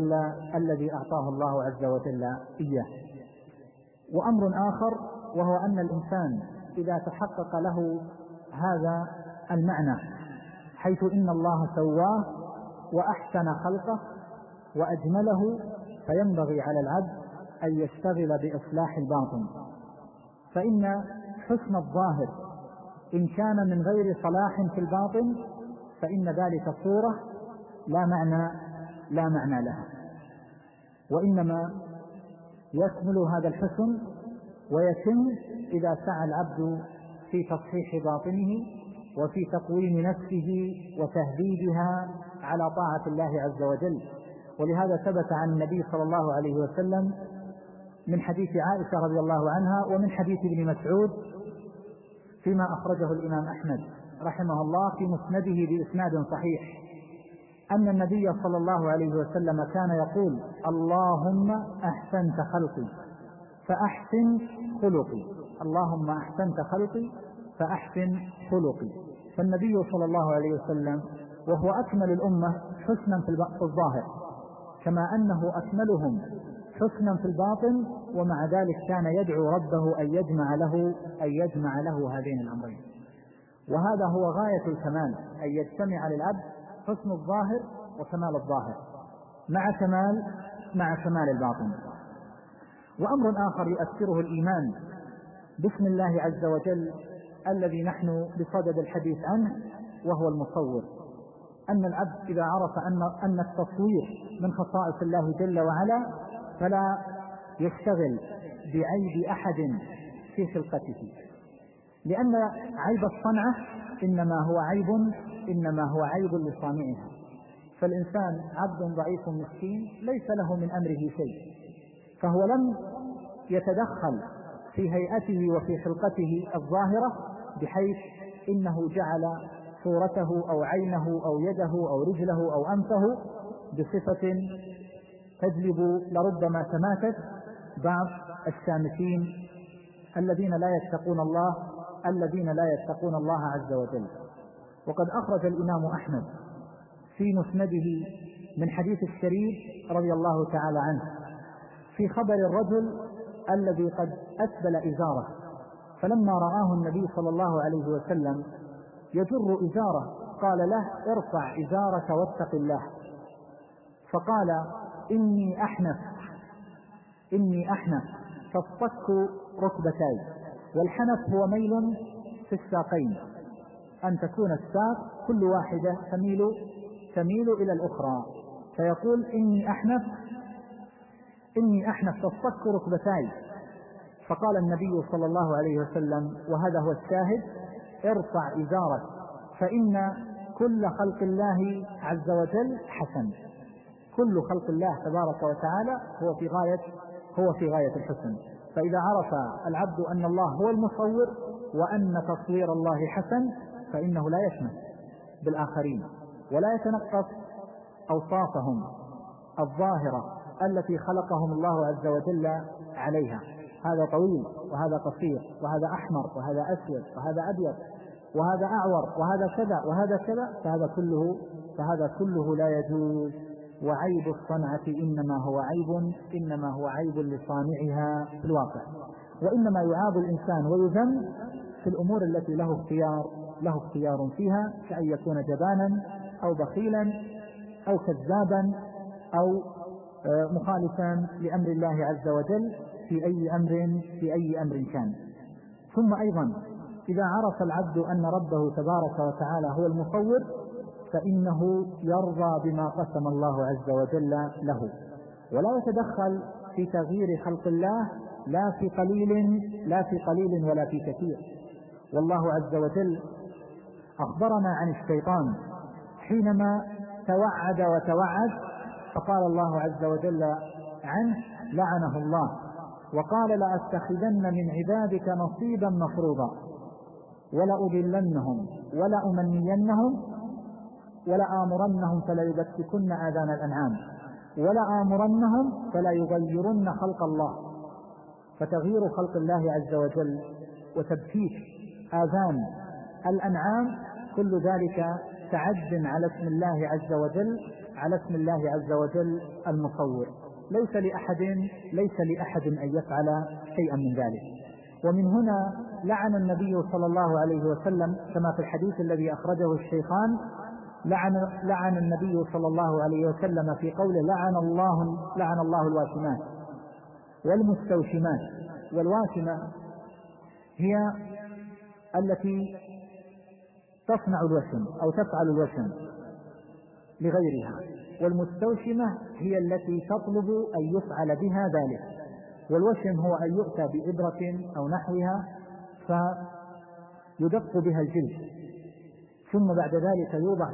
عز وجل إياه. وأمر آخر وهو أن الإنسان إذا تحقق له هذا المعنى، حيث إن الله سواه وأحسن خلقه وأجمله، فينبغي على العبد أن يشتغل بإصلاح الباطن، فإن حسن الظاهر إن كان من غير صلاح في الباطن فإن ذلك صورة لا معنى لها، وإنما يكمل هذا الحسن ويتم إذا سعى العبد في تصحيح باطنه وفي تقويم نفسه وتهذيبها على طاعة الله عز وجل. ولهذا ثبت عن النبي صلى الله عليه وسلم من حديث عائشة رضي الله عنها ومن حديث ابن مسعود فيما أخرجه الإمام أحمد رحمه الله في مسنده بإسناد صحيح أن النبي صلى الله عليه وسلم كان يقول: اللهم أحسنت خلقي فأحسن خلقي، اللهم أحسنت خلقي فأحسن خلقي. فالنبي صلى الله عليه وسلم وهو أكمل الأمة حسنا في الظاهر، كما أنه أكملهم حسنا في الباطن، ومع ذلك كان يدعو ربه أن يجمع له هذين الأمرين. وهذا هو غاية الكمال، أن يجتمع للعبد حسن الظاهر وكمال الظاهر مع كمال الباطن. وأمر آخر يؤثره الإيمان باسم الله عز وجل الذي نحن بصدد الحديث عنه، وهو المصور. أن العبد إذا عرف أن التصوير من خصائص الله جل وعلا فلا يشتغل بعيب أحد في خلقته، لأن عيب الصنعة إنما هو عيب لصانعها. فالإنسان عبد ضعيف مسكين ليس له من أمره شيء، فهو لم يتدخل في هيئته وفي خلقته الظاهرة بحيث إنه جعل صورته أو عينه أو يده أو رجله أو أنفه بصفة تجلب لربما تماتت بعض الشامتين الذين لا يتقون الله عز وجل. وقد أخرج الإمام أحمد في مسنده من حديث الشريف رضي الله تعالى عنه في خبر الرجل الذي قد أسبل إزاره، فلما رآه النبي صلى الله عليه وسلم يجر إزاره قال له: ارفع إزارك واتق الله. فقال: إني أحنف فاصطك ركبتاي. والحنف هو ميل في الساقين، أن تكون الساق كل واحدة تميل إلى الأخرى، فيقول: إني أحنف فاصطك ركبتاي. فقال النبي صلى الله عليه وسلم، وهذا هو الشاهد: ارفع إزارك، فإن كل خلق الله عز وجل حسن. كل خلق الله تبارك وتعالى هو في غاية الحسن. فإذا عرف العبد أن الله هو المصور وأن تصوير الله حسن فإنه لا يشمت بالآخرين ولا يتنقص أوصافهم الظاهرة التي خلقهم الله عز وجل عليها. هذا طويل وهذا قصير، وهذا أحمر وهذا أسود وهذا أبيض وهذا أعور وهذا كذا وهذا كذا، فهذا كله لا يجوز. وعيب الصنعة إنما هو عيب لصانعها في الواقع. وإنما يعاب الإنسان ويذم في الأمور التي له اختيار فيها، كأن يكون جبانا أو بخيلا أو كذابا أو مخالفا لأمر الله عز وجل في أي أمر كان. ثم أيضا إذا عرف العبد أن ربه تبارك وتعالى هو المصور فإنه يرضى بما قسم الله عز وجل له، ولا يتدخل في تغيير خلق الله لا في قليل ولا في كثير. والله عز وجل أخبرنا عن الشيطان حينما توعد فقال الله عز وجل عنه: لعنه الله، وقال: لأتخذن من عبادك نصيبا مفروضا ولأضلنهم ولأمنينهم ولآمرنهم فليبتكن آذان الأنعام ولآمرنهم فليغيرن خلق الله. فتغيير خلق الله عز وجل وتبكيك آذان الأنعام كل ذلك تعد على اسم الله عز وجل المصور. ليس لأحد أن يفعل شيئا من ذلك. ومن هنا لعن النبي صلى الله عليه وسلم كما في الحديث الذي أخرجه الشيخان، لعن النبي صلى الله عليه وسلم في قوله: لعن الله الواشمات والمستوشمات. والواشمة هي التي تصنع الوشم أو تفعل الوشم لغيرها، والمستوشمة هي التي تطلب أن يفعل بها ذلك. والوشم هو أن يؤتى بإبرة أو نحوها فيدق بها الجلد، ثم بعد ذلك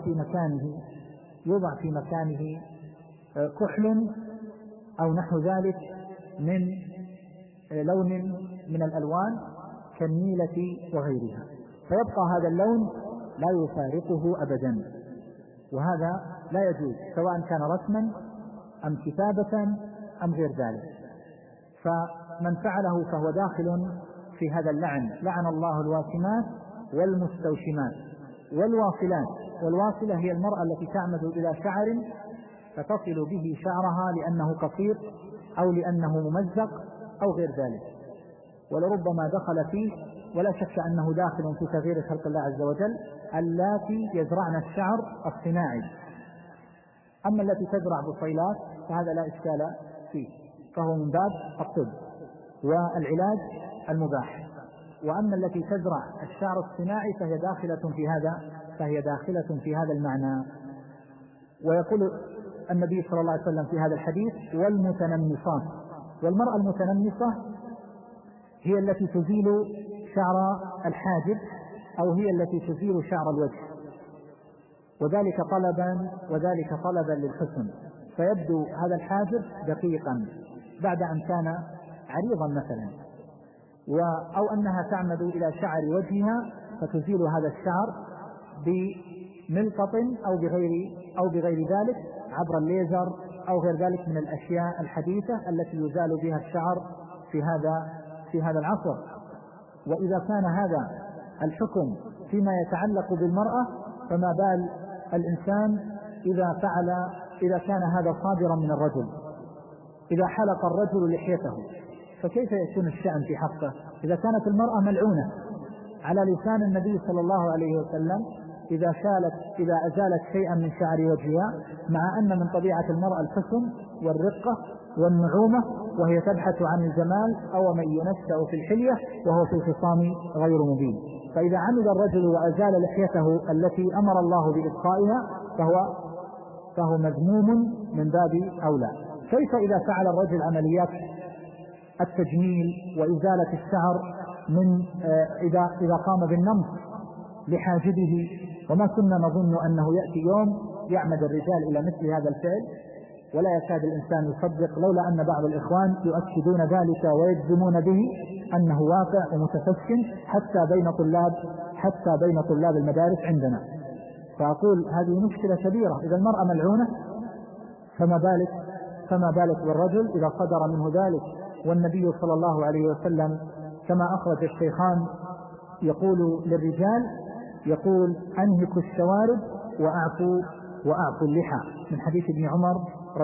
يوضع في مكانه كحل أو نحو ذلك من لون من الألوان كالنيلة وغيرها، فيبقى هذا اللون لا يفارقه أبدا، وهذا لا يجوز سواء كان رسما أم كتابة أم غير ذلك. فمن فعله فهو داخل في هذا اللعن. لعن الله الواشمات والمستوشمات والواصلات. والواصلة هي المرأة التي تعمد إلى شعر فتصل به شعرها لأنه قصير أو لأنه ممزق أو غير ذلك، ولربما دخل فيه، ولا شك أنه داخل في تغيير خلق الله عز وجل، اللاتي يزرعن الشعر الصناعي. أما التي تزرع بصيلات فهذا لا إشكال فيه، فهو من باب الطب والعلاج المباح. وأما التي تزرع الشعر الصناعي فهي داخلة في هذا المعنى. ويقول النبي صلى الله عليه وسلم في هذا الحديث: والمتنمصات. والمرأة المتنمصة هي التي تزيل شعر الحاجب أو هي التي تزيل شعر الوجه، وذلك طلبا للحسن، فيبدو هذا الحاجب دقيقا بعد أن كان عريضا مثلا، أو أنها تعمد إلى شعر وجهها فتزيل هذا الشعر بملقط أو بغير ذلك عبر الليزر أو غير ذلك من الأشياء الحديثة التي يزال بها الشعر في هذا العصر. وإذا كان هذا الحكم فيما يتعلق بالمرأة، فما بال الإنسان إذا كان هذا صادرا من الرجل؟ إذا حلق الرجل لحيته فكيف يكون الشأن في حقه؟ إذا كانت المرأة ملعونة على لسان النبي صلى الله عليه وسلم إذا أزالت شيئا من شعر وجهها، مع أن من طبيعة المرأة الحسن والرقة والنعومة، وهي تبحث عن الجمال، أو من ينشأ في الحلية وهو في الخصام غير مبين. فإذا عمد الرجل وأزال لحيته التي أمر الله بإبقائها فهو مذموم من باب أولى. كيف إذا فعل الرجل عمليات التجميل وإزالة الشعر إذا قام بالنمط لحاجبه؟ وما كنا نظن أنه يأتي يوم يعمد الرجال إلى مثل هذا الفعل، ولا يكاد الإنسان يصدق، لولا أن بعض الإخوان يؤكدون ذلك ويجزمون به أنه واقع ومتفشٍ حتى بين طلاب المدارس عندنا. فأقول هذه مشكلة كبيرة. إذا المرأة ملعونة فما بالك بالرجل إذا صدر منه ذلك. والنبي صلى الله عليه وسلم كما أخرج الشيخان يقول للرجال، يقول: أنهكوا الشوارب وأعفوا اللحى، من حديث ابن عمر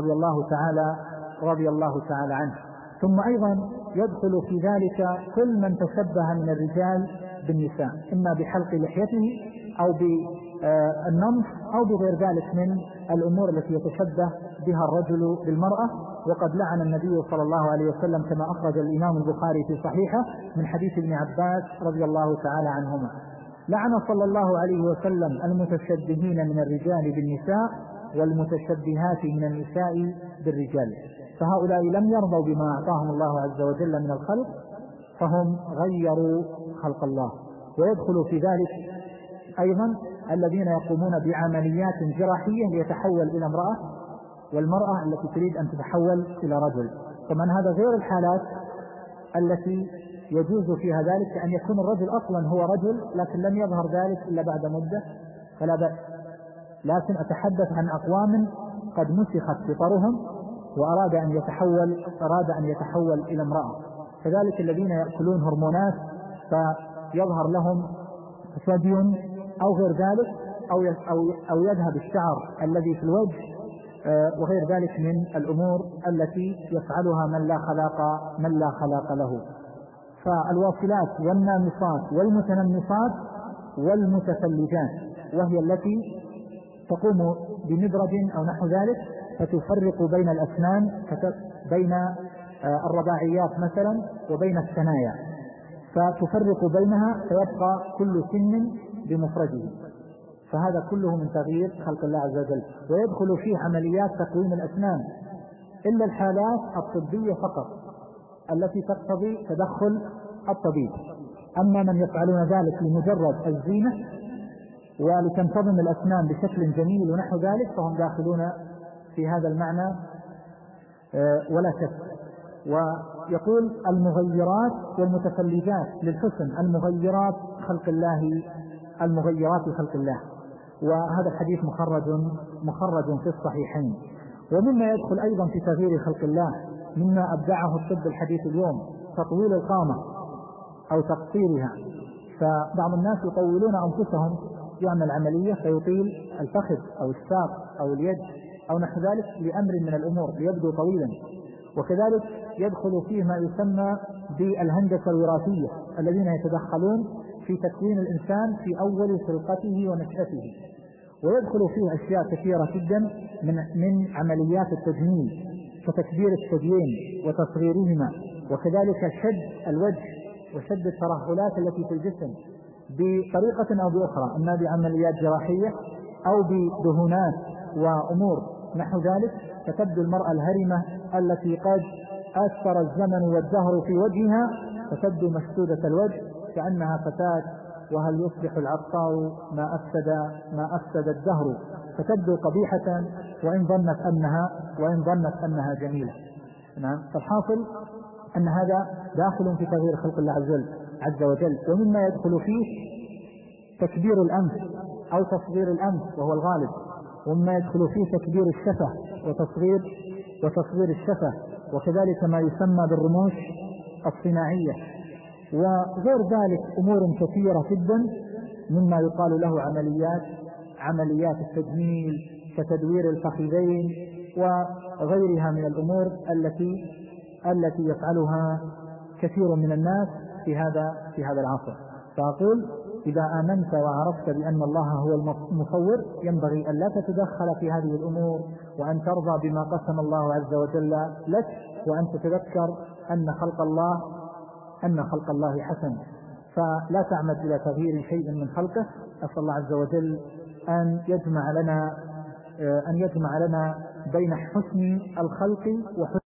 رضي الله تعالى عنه. ثم أيضا يدخل في ذلك كل من تشبه من الرجال بالنساء، إما بحلق لحيته أو بالنمط أو بغير ذلك من الأمور التي يتشبه بها الرجل بالمرأة. وقد لعن النبي صلى الله عليه وسلم كما أخرج الإمام البخاري في صحيحه من حديث ابن عباس رضي الله تعالى عنهما: لعن صلى الله عليه وسلم المتشبهين من الرجال بالنساء والمتشبهات من النساء بالرجال. فهؤلاء لم يرضوا بما أعطاهم الله عز وجل من الخلق، فهم غيروا خلق الله. ويدخل في ذلك أيضا الذين يقومون بعمليات جراحية ليتحول إلى امرأة، والمرأة التي تريد أن تتحول إلى رجل. طبعا هذا غير الحالات التي يجوز فيها ذلك، كأن يكون الرجل أصلا هو رجل لكن لم يظهر ذلك إلا بعد مدة فلا بأس. لكن أتحدث عن أقوام قد مسخت فطرهم وأراد أن يتحول إلى امرأة. كذلك الذين يأكلون هرمونات فيظهر لهم ثدي أو غير ذلك، أو يذهب الشعر الذي في الوجه وغير ذلك من الأمور التي يفعلها من لا خلاق له. فالواصلات والنامصات والمتنمصات والمتفلجات، وهي التي تقوم بمدرج أو نحو ذلك فتفرق بين الأسنان، بين الرباعيات مثلا وبين الثنايا، فتفرق بينها فيبقى كل سن بمفرده. فهذا كله من تغيير خلق الله عز وجل. ويدخل فيه عمليات تقويم الأسنان إلا الحالات الطبية فقط التي تقتضي تدخل الطبيب. أما من يفعلون ذلك لمجرد الزينة ولتنتظم الأسنان بشكل جميل ونحو ذلك فهم داخلون في هذا المعنى ولا شك. ويقول المغيرات والمتفلجات للحسن، المغيرات خلق الله. وهذا الحديث مخرج في الصحيحين. ومما يدخل أيضا في تغيير خلق الله مما أبدعه الطب الحديث اليوم تطويل القامة أو تقصيرها. فبعض الناس يطولون أنفسهم، يعمل عملية فيطيل الفخذ أو الساق أو اليد أو نحو ذلك لأمر من الأمور ليبدو طويلا. وكذلك يدخل فيه ما يسمى بالهندسة الوراثية، الذين يتدخلون في تكوين الإنسان في أول خلقته ونشأته، ويدخل فيه أشياء كثيرة جدا من عمليات التجميل كتكبير الثديين وتصغيرهما، وكذلك شد الوجه وشد الترهلات التي في الجسم بطريقة أو بأخرى، إما بعمليات جراحية أو بدهونات وأمور نحو ذلك، فتبدو المرأة الهرمة التي قد أثر الزمن والدهر في وجهها فتبدو مسدودة الوجه كأنها فتاة، وهل يصبح العطار ما أفسد الدهر، فتبدو قبيحة وإن ظنت أنها جميلة. نعم. فالحاصل أن هذا داخل في تغيير خلق الله عز وجل. ومما يدخل فيه تكبير الأنف أو تصغير الأنف وهو الغالب، ومما يدخل فيه تكبير الشفة وتصغير الشفة، وكذلك ما يسمى بالرموش الصناعية، وغير ذلك أمور كثيرة جدا مما يقال له عمليات التجميل كتدوير الفخذين وغيرها من الأمور التي يفعلها كثير من الناس في هذا العصر. فأقول إذا آمنت وعرفت بأن الله هو المصور ينبغي أن لا تتدخل في هذه الأمور، وأن ترضى بما قسم الله عز وجل لك، وأن تتذكر أن خلق الله حسن، فلا تعمد إلى تغيير شيء من خلقه. أسأل الله عز وجل أن يجمع لنا بين حسن الخلق وحسن